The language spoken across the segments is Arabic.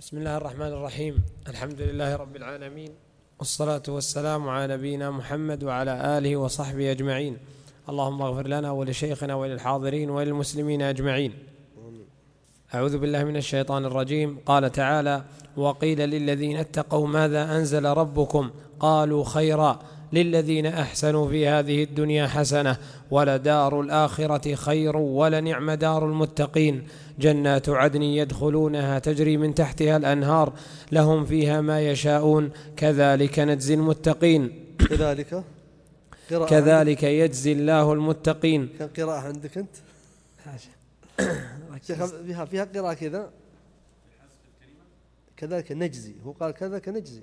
بسم الله الرحمن الرحيم. الحمد لله رب العالمين، والصلاة والسلام على نبينا محمد وعلى آله وصحبه أجمعين. اللهم اغفر لنا ولشيخنا وللحاضرين وللمسلمين أجمعين. أعوذ بالله من الشيطان الرجيم. قال تعالى: وقيل للذين اتقوا ماذا أنزل ربكم قالوا خيرا للذين أحسنوا في هذه الدنيا حسنة ولدار الآخرة خير ولنعم دار المتقين جنات عدن يدخلونها تجري من تحتها الأنهار لهم فيها ما يشاءون كذلك نجزي المتقين. كذلك يجزي الله المتقين. كم قراءة عندك أنت؟ فيها قراءة كذا كذلك نجزي، هو قال كذلك نجزي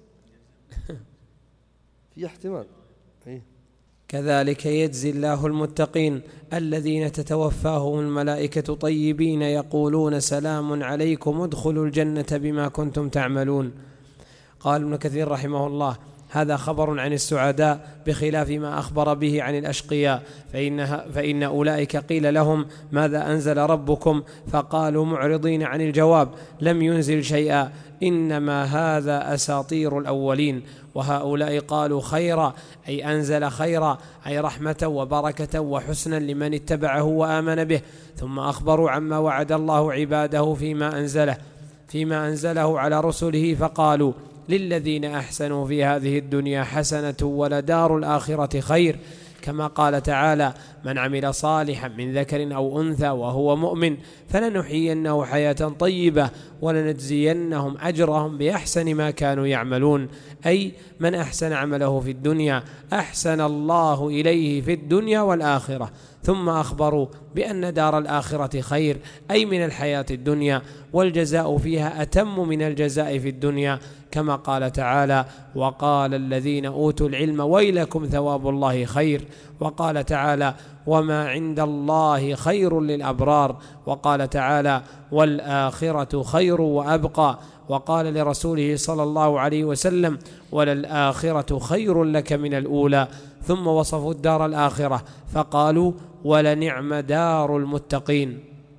في احتمال. كذلك يجزي الله المتقين الذين تتوفاهم الملائكة طيبين يقولون سلام عليكم ادخلوا الجنة بما كنتم تعملون. قال ابن كثير رحمه الله: هذا خبر عن السعداء بخلاف ما أخبر به عن الأشقياء، فإن أولئك قيل لهم ماذا أنزل ربكم فقالوا معرضين عن الجواب لم ينزل شيئا إنما هذا أساطير الأولين. وهؤلاء قالوا خيرا أي أنزل خيرا أي رحمة وبركة وحسنا لمن اتبعه وآمن به، ثم أخبروا عما وعد الله عباده فيما أنزله على رسله فقالوا للذين أحسنوا في هذه الدنيا حسنة ولدار الآخرة خير، كما قال تعالى: من عمل صالحا من ذكر أو أنثى وهو مؤمن فلنحيينه حياة طيبة ولنجزينهم أجرهم بأحسن ما كانوا يعملون، أي من أحسن عمله في الدنيا أحسن الله إليه في الدنيا والآخرة. ثم أخبروا بأن دار الآخرة خير أي من الحياة الدنيا، والجزاء فيها أتم من الجزاء في الدنيا، كما قال تعالى: وقال الذين أوتوا العلم ويلكم ثواب الله خير. وقال تعالى: وما عند الله خير للأبرار. وقال تعالى: والآخرة خير وأبقى. وقال لرسوله صلى الله عليه وسلم: وللآخرة خير لك من الأولى. ثم وصفوا الدار الآخرة فقالوا: ولنعم دار المتقين.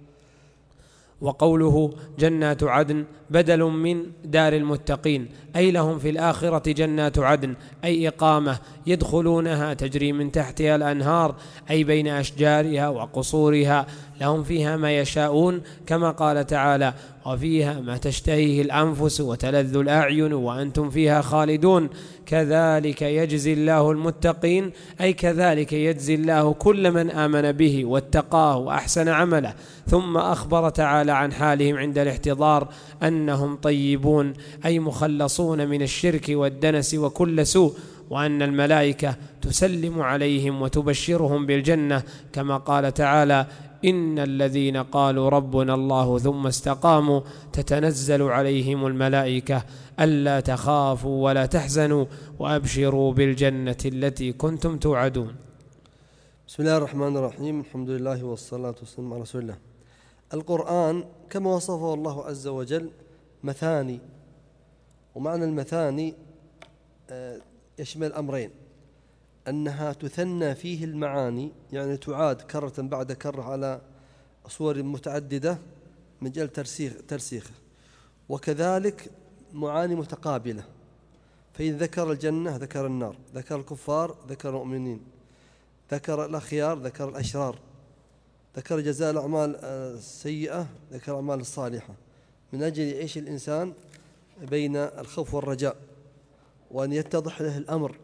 وقوله جنات عدن بدل من دار المتقين، أي لهم في الآخرة جنات عدن أي إقامة يدخلونها تجري من تحتها الأنهار أي بين أشجارها وقصورها، لهم فيها ما يشاءون، كما قال تعالى: وفيها ما تشتهيه الأنفس وتلذ الأعين وأنتم فيها خالدون. كذلك يجزي الله المتقين أي كذلك يجزي الله كل من آمن به واتقاه وأحسن عمله. ثم أخبر تعالى عن حالهم عند الاحتضار أنهم طيبون أي مخلصون من الشرك والدنس وكل سوء، وأن الملائكة تسلم عليهم وتبشرهم بالجنة، كما قال تعالى: إن الذين قالوا ربنا الله ثم استقاموا تتنزل عليهم الملائكة ألا تخافوا ولا تحزنوا وأبشروا بالجنة التي كنتم توعدون. بسم الله الرحمن الرحيم. الحمد لله والصلاة والسلام على رسول الله. القرآن كما وصفه الله عز وجل مثاني، ومعنى المثاني يشمل أمرين: أنها تثنى فيه المعاني، يعني تعاد كرة بعد كرة على صور متعددة من أجل ترسيخه، وكذلك معاني متقابلة، فإن ذكر الجنة ذكر النار، ذكر الكفار ذكر المؤمنين، ذكر الأخيار ذكر الأشرار، ذكر جزاء الأعمال السيئة ذكر الأعمال الصالحة، من أجل يعيش الإنسان بين الخوف والرجاء، وأن يتضح له الأمر،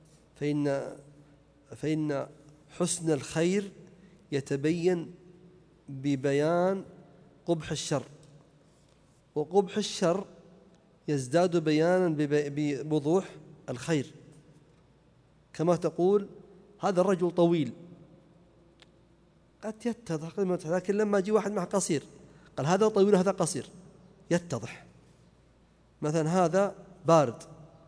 فإن حسن الخير يتبين ببيان قبح الشر، وقبح الشر يزداد بيانا بوضوح الخير. كما تقول هذا الرجل طويل، قد يتضح، لكن لما يجي واحد معه قصير قال هذا طويل وهذا قصير يتضح. مثلا هذا بارد،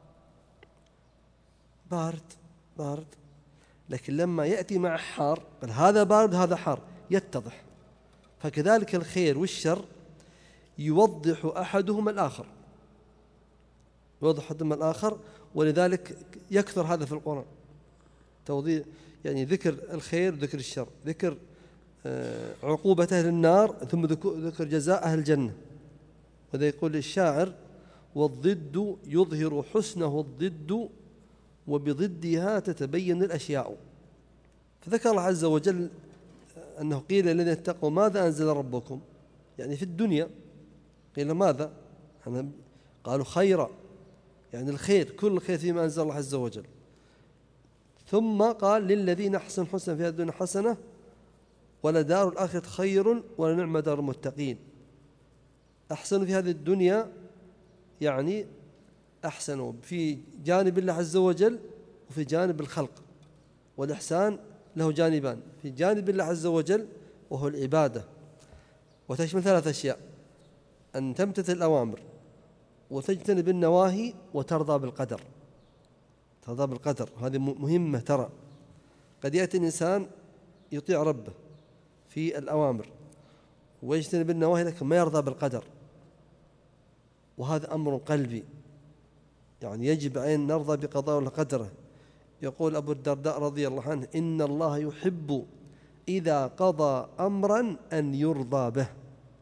لكن لما يأتي مع حار قال هذا بارد هذا حار يتضح. فكذلك الخير والشر يوضح أحدهما الآخر، ولذلك يكثر هذا في القرآن توضيح، يعني ذكر الخير ذكر الشر، ذكر عقوبة أهل النار ثم ذكر جزاء أهل الجنة. وذا يقول الشاعر: والضد يظهر حسنه الضد وبضدها تتبين الأشياء. فذكر الله عز وجل أنه قيل للذين اتقوا ماذا أنزل ربكم، يعني في الدنيا قيل ماذا؟ قالوا خيرا، يعني الخير، كل الخير فيما أنزل الله عز وجل. ثم قال: للذين أحسنوا الحسنى في هذه الدنيا حسنة ولدار الآخرة خير ولنعم دار المتقين. أحسنوا في هذه الدنيا يعني أحسنوا في جانب الله عز وجل وفي جانب الخلق، والإحسان له جانبان: في جانب الله عز وجل وهو العبادة، وتشمل 3 أشياء: أن تمتثل الأوامر وتجتنب النواهي وترضى بالقدر. ترضى بالقدر هذه مهمة. ترى قد يأتي الإنسان يطيع ربه في الأوامر ويجتنب النواهي لكن ما يرضى بالقدر، وهذا أمر قلبي، يعني يجب أن نرضى بقضاء الله قدره. يقول أبو الدرداء رضي الله عنه: إن الله يحب إذا قضى أمرا أن يرضى به،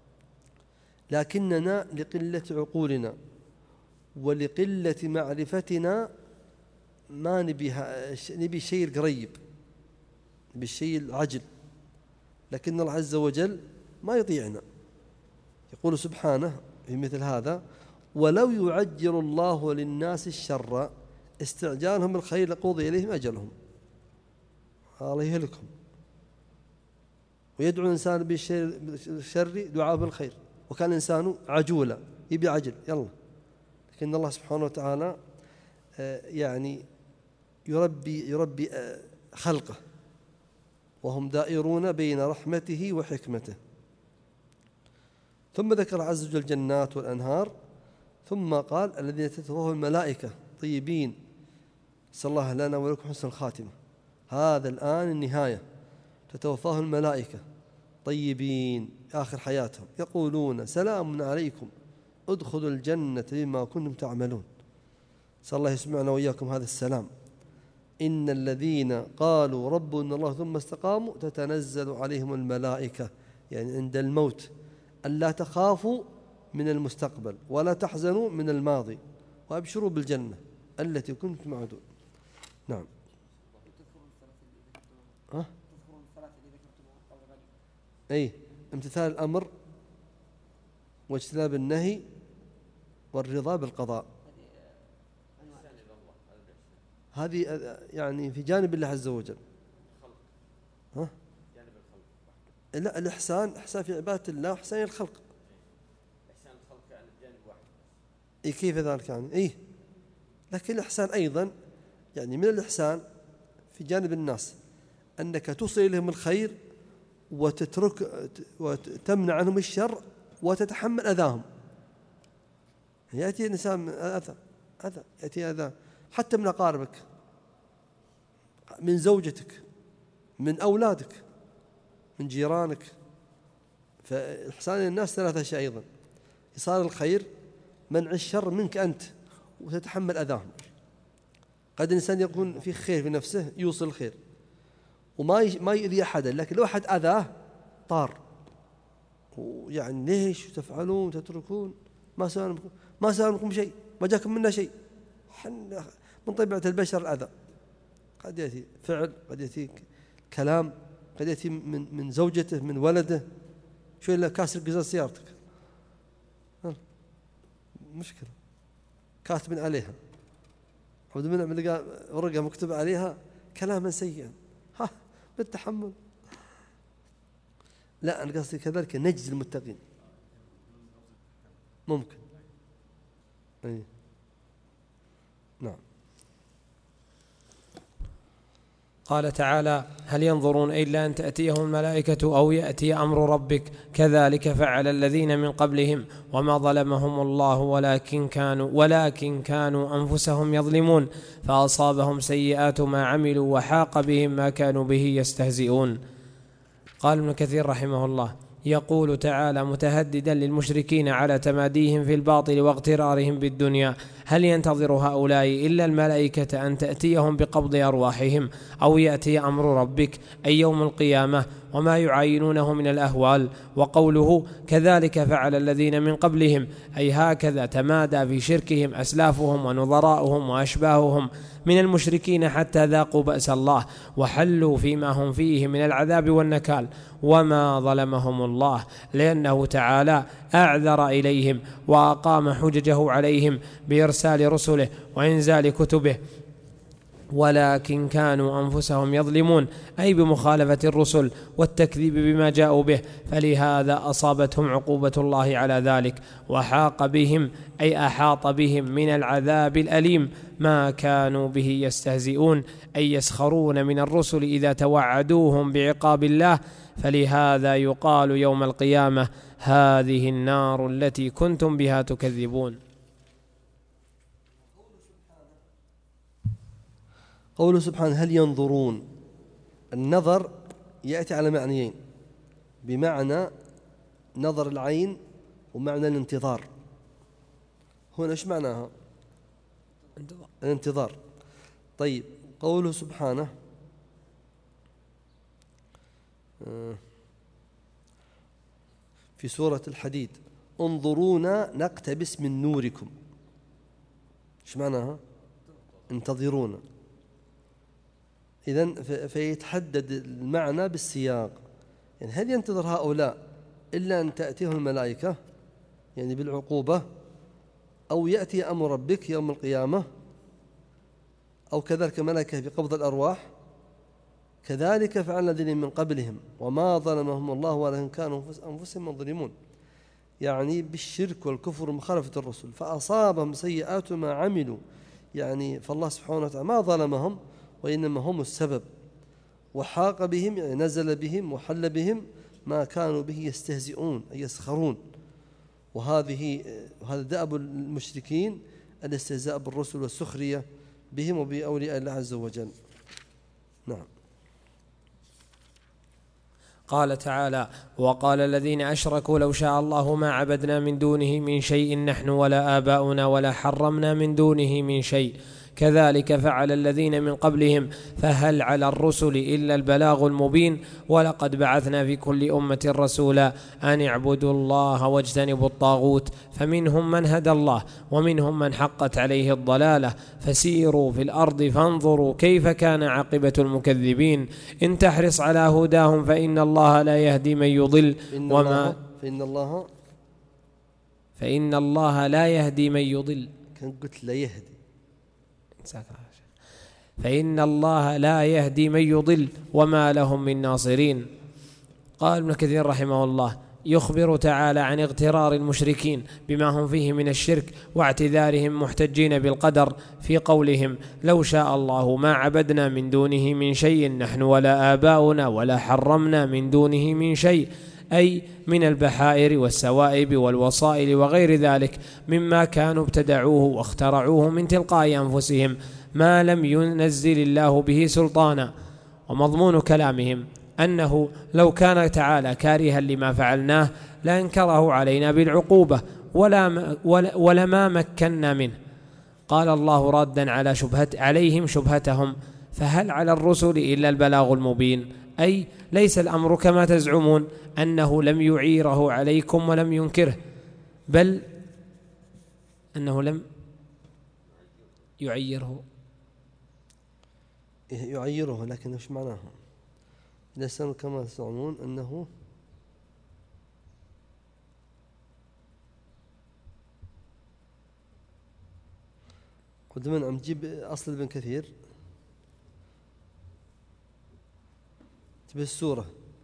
لكننا لقلة عقولنا ولقلة معرفتنا ما نبي الشيء القريب، نبي الشيء العجل، لكن الله عز وجل ما يطيعنا. يقول سبحانه في مثل هذا: ولو يعجل الله للناس الشر استعجالهم الخير لقضي إليهم أجلهم. الله يهلكهم، ويدعو الإنسان بالشر دعاء بالخير، وكان الإنسان عجولا يبي عجل يلا. لكن الله سبحانه وتعالى يعني يربي خلقه وهم دائرون بين رحمته وحكمته. ثم ذكر عز وجل الجنات والأنهار، ثم قال: الذين تتوفاهم الملائكة طيبين، نسأل الله لنا ولكم حسن الخاتمة. هذا الآن النهاية، تتوفاهم الملائكة طيبين آخر حياتهم، يقولون: سلام عليكم ادخلوا الجنة بما كنتم تعملون. نسأل الله يسمعنا وإياكم هذا السلام. إن الذين قالوا ربنا الله ثم استقاموا تتنزل عليهم الملائكة، يعني عند الموت، ألا تخافوا من المستقبل ولا تحزنوا من الماضي وأبشروا بالجنة التي كنتم توعدون. نعم. أي امتثال الأمر واجتناب النهي والرضا بالقضاء، هذه يعني في جانب الله عز وجل. لا، الإحسان إحسان في عبادة الله وإحسان الخلق. إحسان الخلق يعني بجانب واحد. كيف ذلك يعني؟ لكن الإحسان أيضا يعني من الإحسان في جانب الناس أنك توصل إليهم الخير وتمنع عنهم الشر وتتحمل أذاهم. يأتي الإنسان من أذى يأتي أذى حتى من أقاربك، من زوجتك، من أولادك، من جيرانك. فإحسان الناس 3 أشياء أيضا: إيصال الخير، منع الشر منك أنت، وتتحمل أذاهم. قد الإنسان يكون في خير في نفسه يوصل الخير وما يؤذي أحدا، لكن لو أحد أذاه طار، ويعني ليش تفعلون تتركون ما سألكم شيء، ما جاكم منا شيء. من طبيعة البشر الأذى، قد يأتي فعل، قد يأتي كلام، قد يأتي من زوجته، من ولده، شو إلا كاسر قزاز سيارتك، مشكلة، كاتب عليها عبد المنعم لقى ورقة مكتوب عليها كلاما سيئا، بالتحمل. لا، أنا قصدي كذلك نجزي المتقين ممكن. نعم. قال تعالى: هل ينظرون إلا أن تأتيهم الملائكة أو يأتي أمر ربك كذلك فعل الذين من قبلهم وما ظلمهم الله ولكن كانوا أنفسهم يظلمون فأصابهم سيئات ما عملوا وحاق بهم ما كانوا به يستهزئون. قال ابن كثير رحمه الله: يقول تعالى متهددا للمشركين على تماديهم في الباطل واغترارهم بالدنيا: هل ينتظر هؤلاء إلا الملائكة أن تأتيهم بقبض أرواحهم أو يأتي أمر ربك أي يوم القيامة وما يعاينونه من الأهوال. وقوله كذلك فعل الذين من قبلهم، أي هكذا تمادى في شركهم أسلافهم ونظراؤهم وأشباههم من المشركين حتى ذاقوا بأس الله وحلوا فيما هم فيه من العذاب والنكال. وما ظلمهم الله، لأنه تعالى أعذر إليهم وأقام حججه عليهم بإرسال رسله وإنزال كتبه، ولكن كانوا أنفسهم يظلمون، أي بمخالفة الرسل والتكذيب بما جاءوا به، فلهذا أصابتهم عقوبة الله على ذلك، وحاق بهم أي أحاط بهم من العذاب الأليم ما كانوا به يستهزئون، أي يسخرون من الرسل إذا توعدوهم بعقاب الله. فلهذا يقال يوم القيامة هذه النار التي كنتم بها تكذبون. قوله سبحانه هل ينظرون، النظر يأتي على معنيين، بمعنى نظر العين ومعنى الانتظار. هنا ايش معناها؟ الانتظار. طيب قوله سبحانه في سورة الحديد انظرونا نقتبس من نوركم، ايش معناها؟ انتظرونا. إذن فيتحدد المعنى بالسياق، يعني هل ينتظر هؤلاء إلا أن تأتيهم الملائكة يعني بالعقوبة، أو يأتي أمر ربك يوم القيامة، أو كذلك ملائكة بقبض الأرواح؟ كذلك فعل الذين من قبلهم وما ظلمهم الله ولكن كانوا أنفسهم يظلمون، يعني بالشرك والكفر ومخالفة الرسل، فأصابهم سيئات ما عملوا، يعني فالله سبحانه وتعالى ما ظلمهم وإنما هم السبب، وحاق بهم يعني نزل بهم وحل بهم ما كانوا به يستهزئون أي يسخرون. وهذا دأب المشركين الاستهزاء بالرسل والسخرية بهم وبأولياء الله عز وجل. نعم. قال تعالى وقال الذين أشركوا لو شاء الله ما عبدنا من دونه من شيء نحن ولا آباؤنا ولا حرمنا من دونه من شيء كذلك فعل الذين من قبلهم فهل على الرسل إلا البلاغ المبين ولقد بعثنا في كل أمة رسولا أن اعبدوا الله واجتنبوا الطاغوت فمنهم من هدى الله ومنهم من حقت عليه الضلالة فسيروا في الأرض فانظروا كيف كان عاقبة المكذبين إن تحرص على هداهم فإن الله لا يهدي من يضل فإن الله لا يهدي من يضل. كان قلت لا يهدي، فإن الله لا يهدي من يضل وما لهم من ناصرين. قال ابن كثير رحمه الله يخبر تعالى عن اغترار المشركين بما هم فيه من الشرك واعتذارهم محتجين بالقدر في قولهم لو شاء الله ما عبدنا من دونه من شيء نحن ولا آباؤنا ولا حرمنا من دونه من شيء، أي من البحائر والسوائب والوصائل وغير ذلك مما كانوا ابتدعوه واخترعوه من تلقاء أنفسهم ما لم ينزل الله به سلطانا. ومضمون كلامهم أنه لو كان تعالى كارها لما فعلناه لأنكره علينا بالعقوبة ولما مكنا منه. قال الله رادا عليهم شبهتهم فهل على الرسل إلا البلاغ المبين، أي ليس الأمر كما تزعمون أنه لم يعيره عليكم ولم ينكره، بل أنه لم يعيره لكن ايش معناه؟ ليس كما تزعمون أنه قدما عم تجيب أصل ابن كثير تبي السورة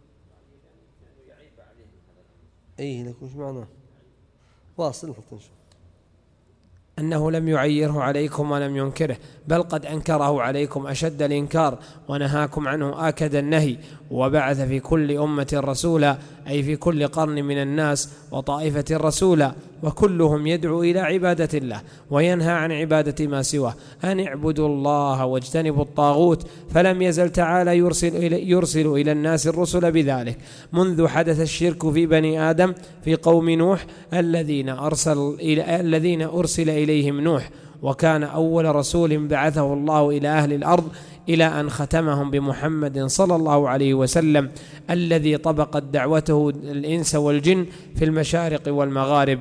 أيه لكن ايش معناه؟ واصل حتى نشوف أنه لم يعيره عليكم ولم ينكره، بل قد أنكره عليكم أشد الإنكار ونهاكم عنه آكد النهي، وبعث في كل أمة رسولا، أي في كل قرن من الناس وطائفة رسولا، وكلهم يدعو إلى عبادة الله وينهى عن عبادة ما سواه أن اعبدوا الله واجتنبوا الطاغوت. فلم يزل تعالى يرسل إلى الناس الرسل بذلك منذ حدث الشرك في بني آدم في قوم نوح الذين أرسل إليهم نوح وكان أول رسول بعثه الله إلى أهل الأرض إلى أن ختمهم بمحمد صلى الله عليه وسلم الذي طبقت دعوته الإنس والجن في المشارق والمغارب.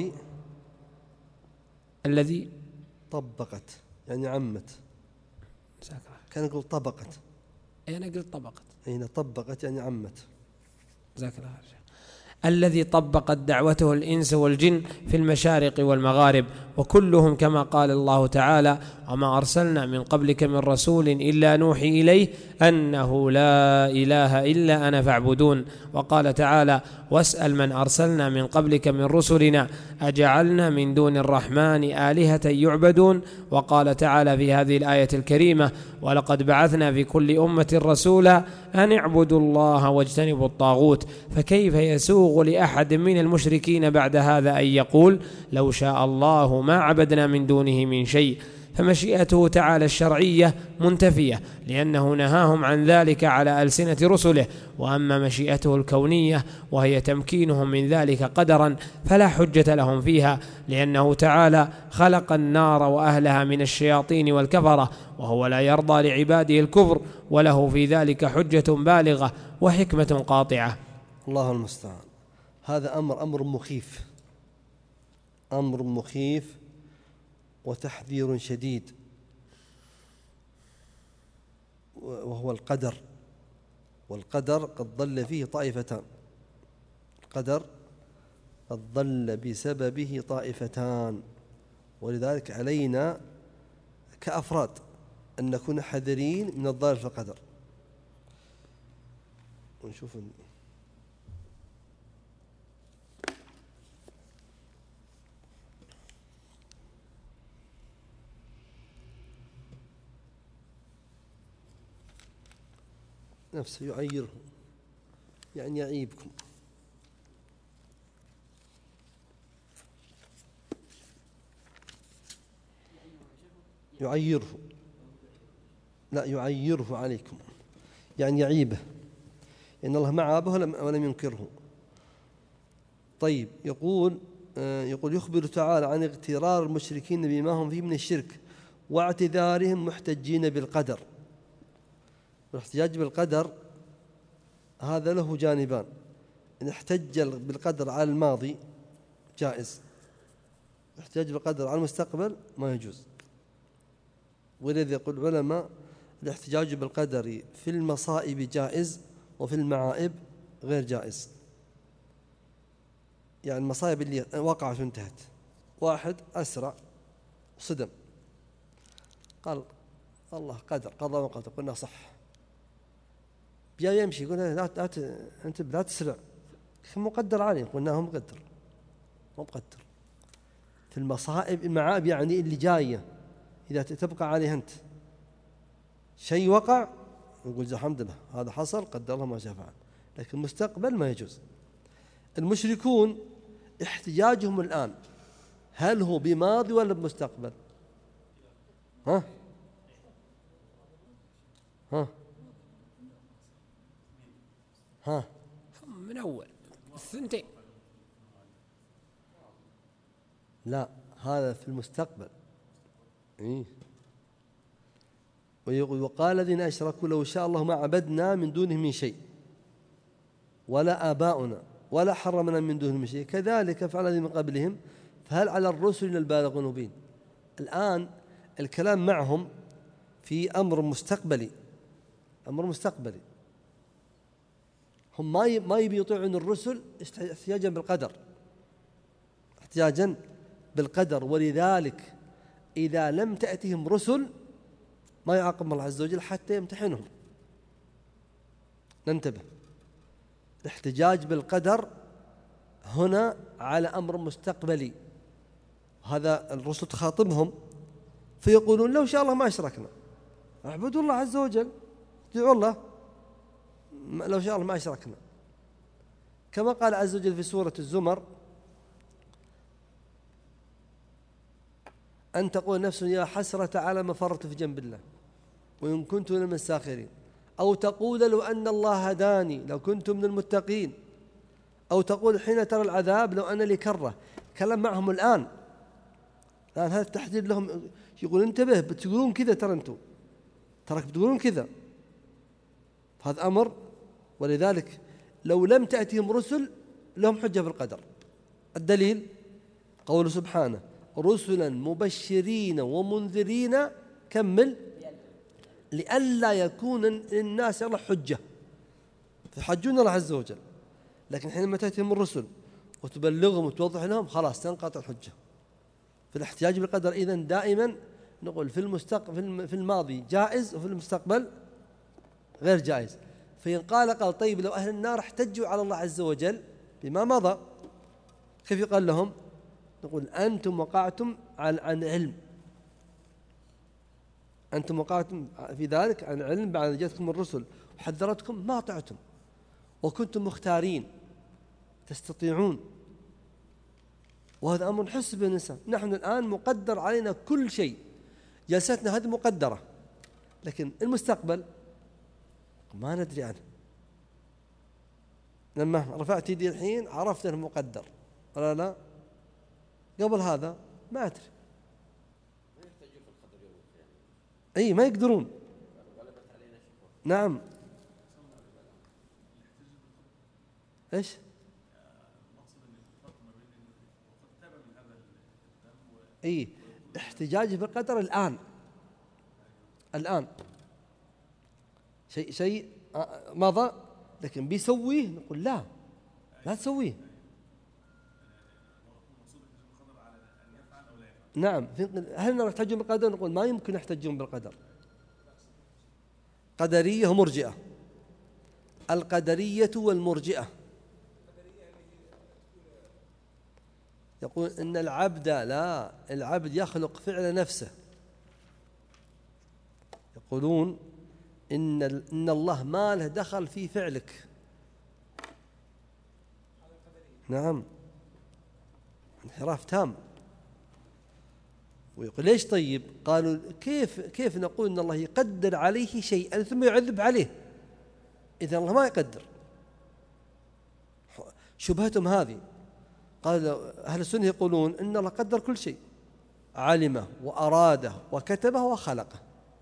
الذي طبقت يعني عمت، كان يقول طبقت، أنا قلت طبقت، هنا طبقت يعني عمت. جزاك الله خير. الذي طبقت دعوته الإنس والجن في المشارق والمغارب، وكلهم كما قال الله تعالى: وما أرسلنا من قبلك من رسول إلا نوحي إليه أنه لا إله إلا أنا فاعبدون. وقال تعالى: واسأل من أرسلنا من قبلك من رسلنا أجعلنا من دون الرحمن آلهة يعبدون. وقال تعالى في هذه الآية الكريمة: ولقد بعثنا في كل أمة رسولا أن اعبدوا الله واجتنبوا الطاغوت. فكيف يسوغ لأحد من المشركين بعد هذا أن يقول: لو شاء الله ما عبدنا من دونه من شيء؟ فمشيئته تعالى الشرعية منتفية، لأنه نهاهم عن ذلك على ألسنة رسله. وأما مشيئته الكونية وهي تمكينهم من ذلك قدرا فلا حجة لهم فيها، لأنه تعالى خلق النار وأهلها من الشياطين والكفرة، وهو لا يرضى لعباده الكفر، وله في ذلك حجة بالغة وحكمة قاطعة. الله المستعان. هذا أمر مخيف، أمر مخيف وتحذير شديد، وهو القدر. والقدر قد ضل فيه طائفتان، القدر قد ضل بسببه طائفتان، ولذلك علينا كأفراد أن نكون حذرين من الضلال في القدر. ونشوف نفسه يعيره، يعني يعيبكم. يعيره، لا يعيره عليكم، يعني يعيبه، إن الله ما عابه ولم ينكره. طيب، يقول يخبر تعالى عن اغترار المشركين بما هم فيه من الشرك واعتذارهم محتجين بالقدر. والاحتجاج بالقدر هذا له جانبان: إن احتج بالقدر على الماضي جائز، الاحتجاج بالقدر على المستقبل ما يجوز. ولذا يقول العلماء: الاحتجاج بالقدر في المصائب جائز وفي المعائب غير جائز. يعني المصائب اللي وقعت وانتهت، واحد أسرع صدم، قال الله قدر قضى وقدر، قلنا صح، جاء يمشي قلنا أنت لا تسرع، مقدر عليه، قلنا هو مقدر في المصائب. المعائب يعني اللي جاية، إذا تبقى عليه أنت شيء وقع نقول الحمد لله هذا حصل قدر الله ما شاء فعل، لكن المستقبل ما يجوز. المشركون احتجاجهم الآن هل هو بماضي ولا بمستقبل؟ ها من أول الثنتين، لا هذا في المستقبل. وقال الذين أشركوا لو شاء الله ما عبدنا من دونه من شيء ولا آباؤنا ولا حرمنا من دونه من شيء كذلك فعل الذين من قبلهم فهل على الرسل إلا البلاغ المبين. الآن الكلام معهم في أمر مستقبلي، هم ما يبي يطيعون الرسل احتجاجا بالقدر، ولذلك إذا لم تأتهم رسل ما يعاقب الله عز وجل حتى يمتحنهم. ننتبه، الاحتجاج بالقدر هنا على أمر مستقبلي، هذا الرسل تخاطبهم فيقولون لو شاء الله ما أشركنا، اعبدوا الله عز وجل، ادعوا الله، لو شاء الله ما أشركنا. كما قال عز وجل في سورة الزمر: أن تقول نفس يا حسرة على ما فرطت في جنب الله وإن كنت من الساخرين، أو تقول لو أن الله هداني لو كنت من المتقين، أو تقول حين ترى العذاب لو أن لي كرة. كلام معهم الآن الآن هذا التحذير لهم، يقول انتبه بتقولون كذا، ترى أنتم ترك بتقولون كذا، هذا أمر. ولذلك لو لم تأتيهم رسل لهم حجة بالقدر. الدليل قوله سبحانه رسلا مبشرين ومنذرين، كمل، لئلا يكون للناس على حجة، فحجون الله عز وجل. لكن حينما تأتيهم الرسل وتبلغهم وتوضح لهم خلاص تنقطع الحجة. في الاحتجاج بالقدر إذن دائما نقول في الماضي جائز وفي المستقبل غير جائز. فإن قال طيب لو أهل النار احتجوا على الله عز وجل بما مضى، كيف يقال لهم؟ نقول أنتم وقعتم عن علم، أنتم وقعتم في ذلك عن علم بعد جاءتكم الرسل وحذرتكم ما طعتم وكنتم مختارين تستطيعون. وهذا أمر حس بالإنسان. نحن الآن مقدر علينا كل شيء، جلستنا هذه مقدرة، لكن المستقبل ما ندري عنه. لما رفعت يدي الحين عرفت أنه مقدر ولا لا؟ قبل هذا ما أدري. أي ما يقدرون. نعم. إيش؟ أي احتجاجه بالقدر الآن شيء مضى، لكن بيسويه نقول لا تسويه. نعم. هل نحتجون بالقدر؟ نقول ما يمكن يحتجون بالقدر. قدرية ومرجئة. القدرية والمرجئة يقول إن العبد يخلق فعل نفسه. يقولون إن الله ما له دخل في فعلك. نعم، انحراف تام. ويقول ليش طيب؟ قالوا كيف نقول إن الله يقدر عليه شيئا ثم يعذب عليه؟ إذا الله ما يقدر. شبهتهم هذه. قال أهل السنة يقولون إن الله قدر كل شيء، علمه وأراده وكتبه وخلقه.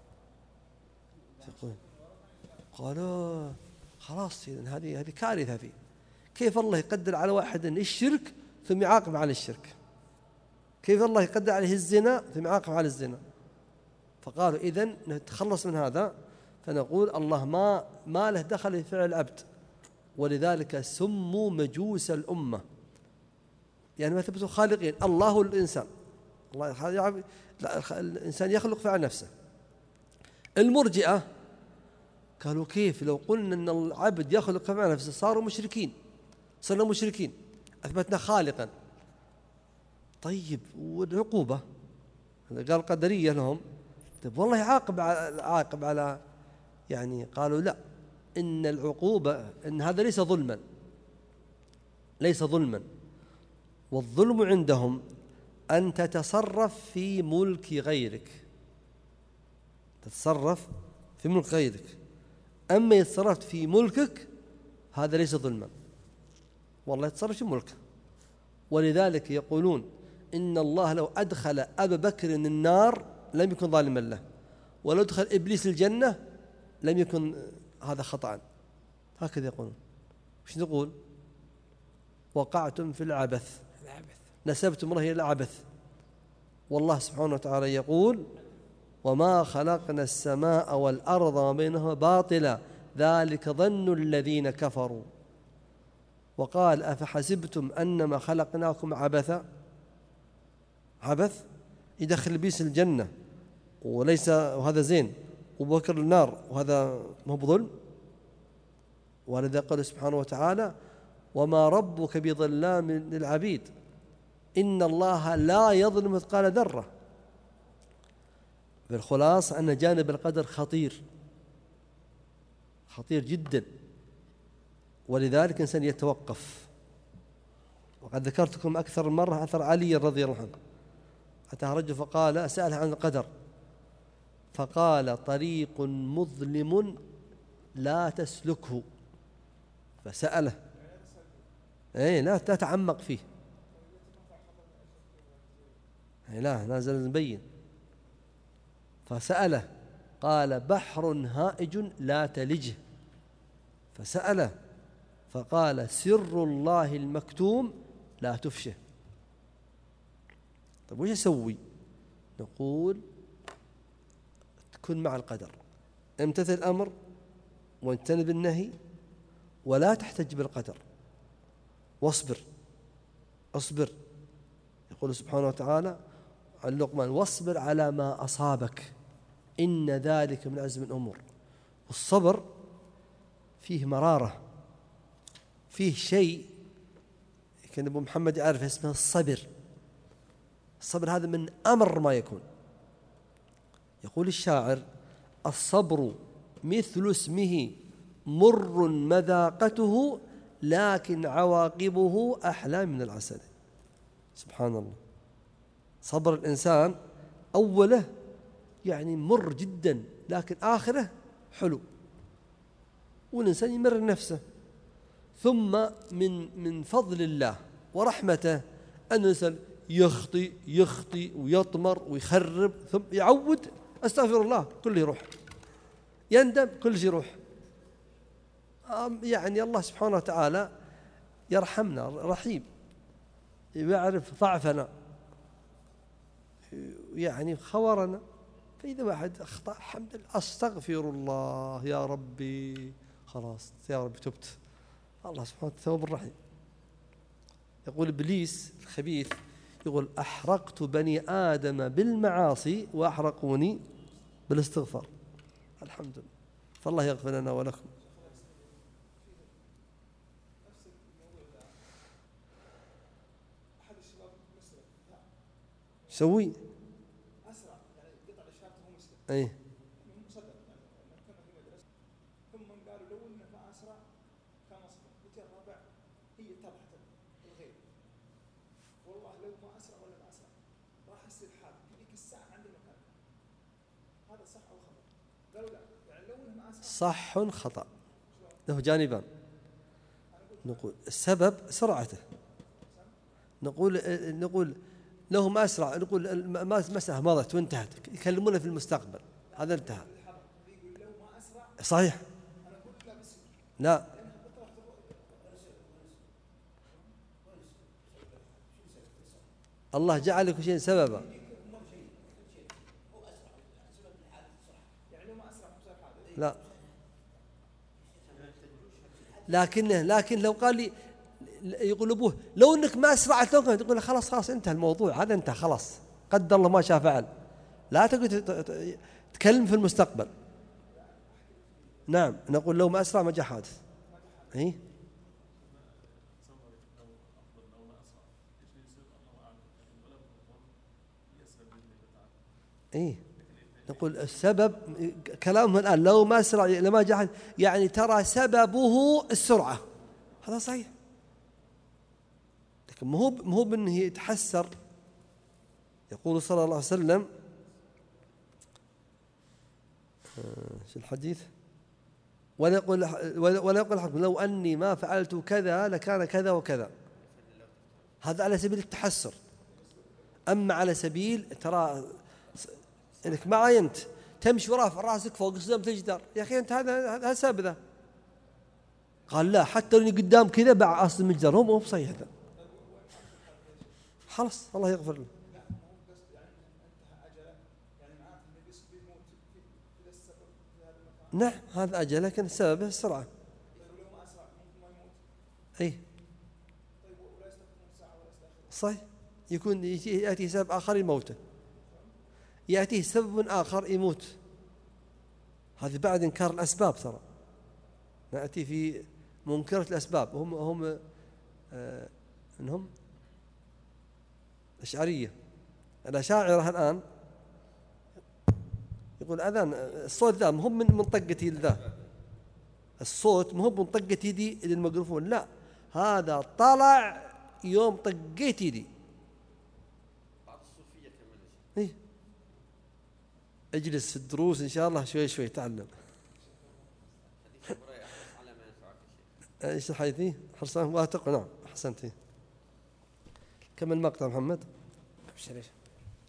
قالوا خلاص هذه كارثة فيه. كيف الله يقدر على واحد الشرك ثم يعاقب على الشرك؟ كيف الله يقدر عليه الزنا ثم يعاقب على الزنا؟ فقالوا إذن نتخلص من هذا، فنقول الله ما له دخل في فعل العبد، ولذلك سموا مجوس الأمة، يعني ما ثبتوا خالقين. الله هو الإنسان، الإنسان يخلق فعل نفسه. المرجئة قالوا كيف لو قلنا أن العبد يخلق فعل نفسه صرنا مشركين، أثبتنا خالقا. طيب والعقوبة؟ قال قدرية لهم طيب والله عاقب على يعني. قالوا لا، إن العقوبة إن هذا ليس ظلما. والظلم عندهم أن تتصرف في ملك غيرك، أما يتصرف في ملكك هذا ليس ظلما، والله يتصرف في ملكه. ولذلك يقولون إن الله لو أدخل أبا بكر النار لم يكن ظالما له، ولو أدخل إبليس الجنة لم يكن هذا خطأ. هكذا يقولون. وش نقول؟ وقعتم في العبث، نسبتم الله إلى العبث. والله سبحانه وتعالى يقول وما خلقنا السماء والأرض وما بينهما باطلا ذلك ظن الذين كفروا. وقال أفحسبتم أنما خلقناكم عبث يدخل إبليس الجنة وهذا زين، وبكر النار وهذا مو بظلم. ولذا قال سبحانه وتعالى وما ربك بظلام للعبيد إن الله لا يظلم مثقال ذرة. بالخلاصة أن جانب القدر خطير جدا، ولذلك الإنسان يتوقف. وقد ذكرتكم أكثر من مرة أثر علي رضي الله عنه. أتاه رجل فقال سأله عن القدر فقال طريق مظلم لا تسلكه. فسأله لا تتعمق فيه. لا نازل مبين. فسأله قال بحر هائج لا تلجه، فسأله فقال سر الله المكتوم لا تفشه. طيب وش أسوي؟ نقول كن مع القدر، امتثل الأمر واجتنب النهي ولا تحتج بالقدر، واصبر. اصبر، يقول سبحانه وتعالى عن لقمان واصبر على ما أصابك إن ذلك من عزم الأمور. والصبر فيه مرارة، فيه شيء كان أبو محمد يعرف اسمه الصبر. الصبر هذا من أمر ما يكون. يقول الشاعر الصبر مثل اسمه مر مذاقته لكن عواقبه أحلى من العسل. سبحان الله. صبر الإنسان أوله يعني مر جدا لكن آخره حلو، والإنسان يمر نفسه. ثم من فضل الله ورحمته أن الإنسان يخطي ويطمر ويخرب، ثم يعود أستغفر الله كله يروح، يندم كل شيء يروح. يعني الله سبحانه وتعالى يرحمنا، رحيم، يعرف ضعفنا، يعني خورنا. فإذا واحد أخطأ الحمد لله أستغفر الله يا ربي، خلاص يا ربي تبت. الله سبحانه وتعالى التواب الرحيم. يقول إبليس الخبيث يقول أحرقت بني آدم بالمعاصي وأحرقوني بالاستغفار. الحمد لله، فالله يغفر لنا ولكم. سوي اي ثم قالوا لو انه ما اسرع كان اصبر. بتي الرابع هي تبحث الغيب، والله لو ما اسرع ولا ما اسرع راح يصير حال في ذيك الساعه عند المكان. هذا صح او خطا؟ قالوا لا، يعني لو انه ما اسرع صح خطأ، له جانبان. نقول السبب سرعته، نقول له ما أسرع، نقول مسألة مضت وانتهت، يكلمونه في المستقبل، هذا انتهى. صحيح. لا الله جعل لكل شيء سببا. لا لكن لو قال لي يقول أبوه لو أنك ما أسرعت لو كنت، تقول خلاص انتهى الموضوع، هذا انتهى خلاص، قدر الله ما شاء فعل. لا تقول تكلم في المستقبل. نعم نقول لو ما أسرع ما جاء حادث. نقول السبب كلامهم الآن لو ما أسرع لما جاء حادث، يعني ترى سببه السرعة، هذا صحيح. لكن مو بأنه يتحسر. يقول صلى الله عليه وسلم شو الحديث؟ ولا يقول الحكم لو أني ما فعلت كذا لكان كذا وكذا. هذا على سبيل التحسر. أما على سبيل ترى إنك ما عينت تمشي ورافع راسك فوق صدمة الجدار، يا أخي أنت هذا سبب ذا. قال لا، حتى لو قدام كذا باع أصل الجدار، هو مو بصحيح هذا. خلاص الله يغفر له. نعم هذا أجل، لكن سببه السرعة. أي صحيح. يكون يأتي سبب آخر يموته، يأتيه سبب آخر يموت. هذه بعد إنكار الأسباب. ترى نأتي في منكرة الأسباب، هم إنهم أشعرية. الأشاعرة الآن يقول أذان الصوت ذا مهم من طقة ذا، الصوت مهم من طقة يدي للميكروفون، لا هذا طلع يوم طقيت يدي. إيه؟ اجلس في الدروس إن شاء الله شوي تعلم. ايش الحديث؟ حرصان واتق. نعم أحسنتي. كم المقطع محمد؟ أبشر.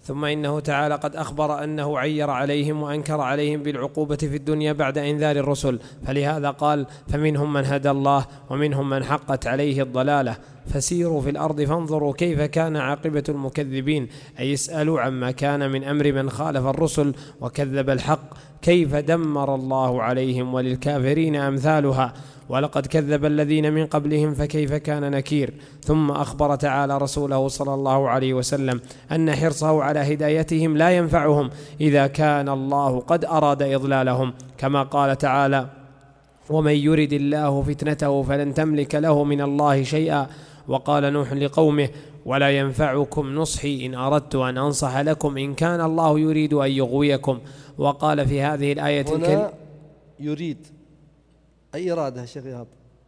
ثم إنه تعالى قد أخبر أنه عير عليهم وأنكر عليهم بالعقوبة في الدنيا بعد إنذار الرسل، فلهذا قال: فمنهم من هدى الله ومنهم من حقت عليه الضلالة، فسيروا في الأرض فانظروا كيف كان عاقبة المكذبين، أي اسألوا عما كان من أمر من خالف الرسل وكذب الحق، كيف دمر الله عليهم وللكافرين أمثالها، ولقد كذب الذين من قبلهم فكيف كان نكير. ثم أخبر تعالى رسوله صلى الله عليه وسلم أن حرصه على هدايتهم لا ينفعهم إذا كان الله قد أراد إضلالهم، كما قال تعالى: ومن يرد الله فتنته فلن تملك له من الله شيئا. وقال نوح لقومه: ولا ينفعكم نصحي إن أردت أن أنصح لكم إن كان الله يريد أن يغويكم. وقال في هذه الآية هنا يريد أي إرادة يا شيخ إيهاب؟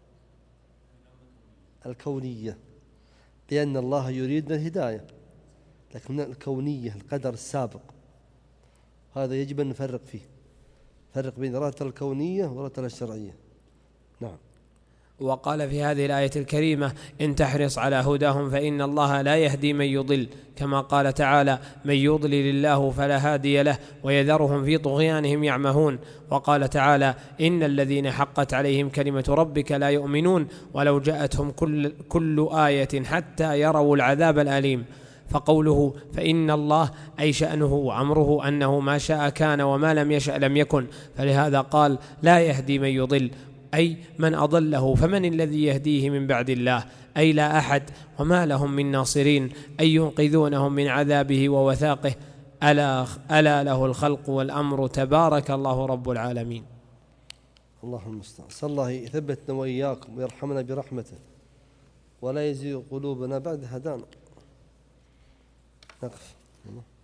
الكونية، لأن الله يريد الهداية، لكن الكونية القدر السابق هذا يجب أن نفرق فيه، فرق بين إرادة الكونية وإرادة الشرعية. نعم. وقال في هذه الآية الكريمة: إن تحرص على هداهم فإن الله لا يهدي من يضل، كما قال تعالى: من يضلل الله فلا هادي له ويذرهم في طغيانهم يعمهون. وقال تعالى: إن الذين حقت عليهم كلمة ربك لا يؤمنون ولو جاءتهم كل آية حتى يروا العذاب الأليم. فقوله فإن الله أي شأنه وأمره أنه ما شاء كان وما لم يشأ لم يكن، فلهذا قال: لا يهدي من يضل، أي من أضله فمن الذي يهديه من بعد الله، أي لا أحد، وما لهم من ناصرين أي ينقذونهم من عذابه ووثاقه. ألا له الخلق والأمر تبارك الله رب العالمين. اللهم المستعان. صلى الله يثبتنا وإياكم ويرحمنا برحمته ولا يزيغ قلوبنا بعد هدانا. نقف.